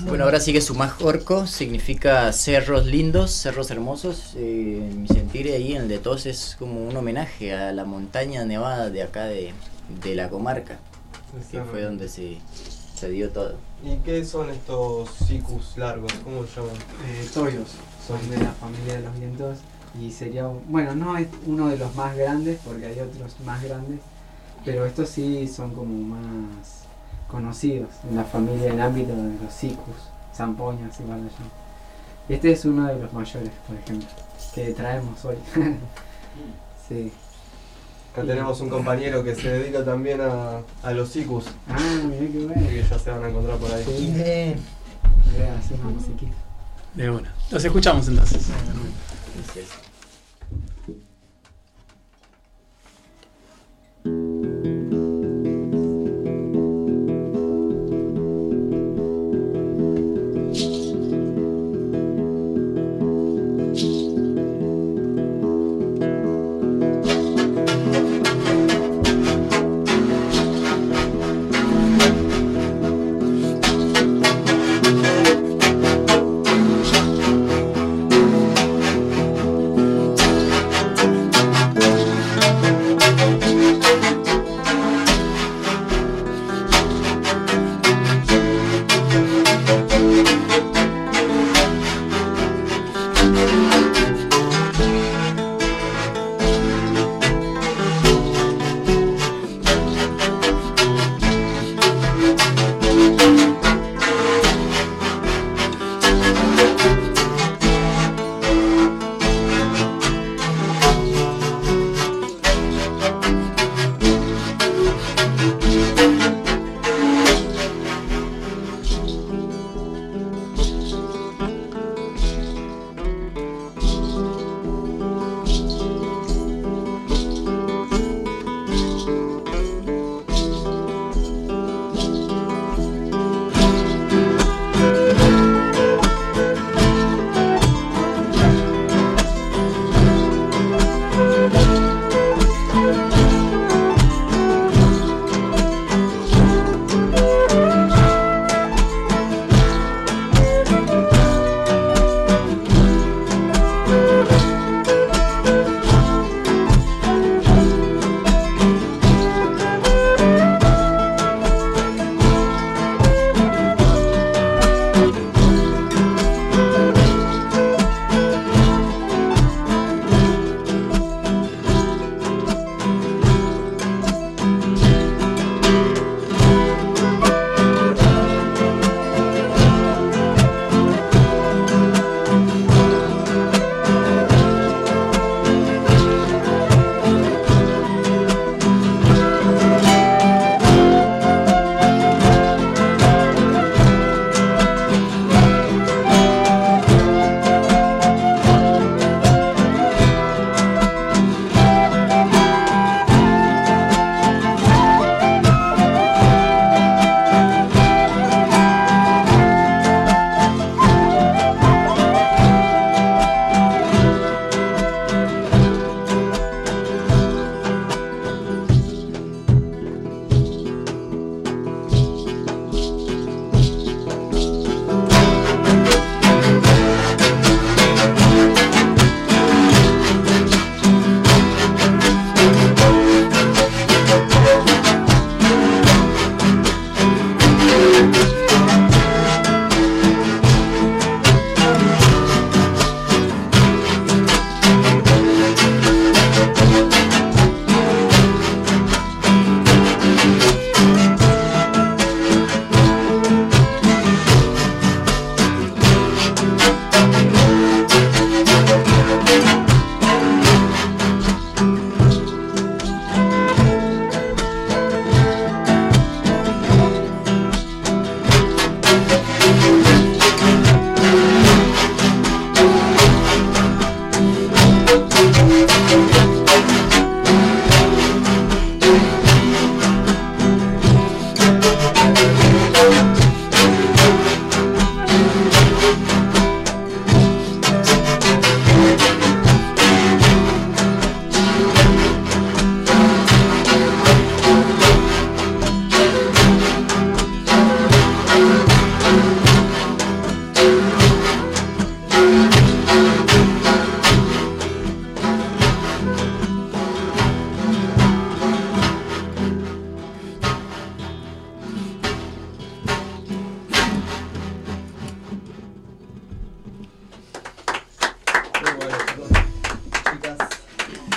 Bueno, ahora sigue Sumajorco, significa cerros lindos, cerros hermosos. En mi sentir ahí en el de Tos es como un homenaje a la montaña nevada de acá de la comarca, que fue donde se dio todo. ¿Y qué son estos cicus largos? ¿Cómo se llaman? Toyos, son de la familia de los vientos y sería, bueno, no es uno de los más grandes porque hay otros más grandes, pero estos sí son como más conocidos en la familia, en el ámbito de los cicus, zampoñas igual lo llaman. Este es uno de los mayores, por ejemplo, que traemos hoy. Sí. Acá tenemos un compañero que se dedica también a los cicus, Ah, mirá qué bueno. que ya se van a encontrar por ahí. Sí. Voy a hacer una musiquita. De una. Los escuchamos entonces. Gracias.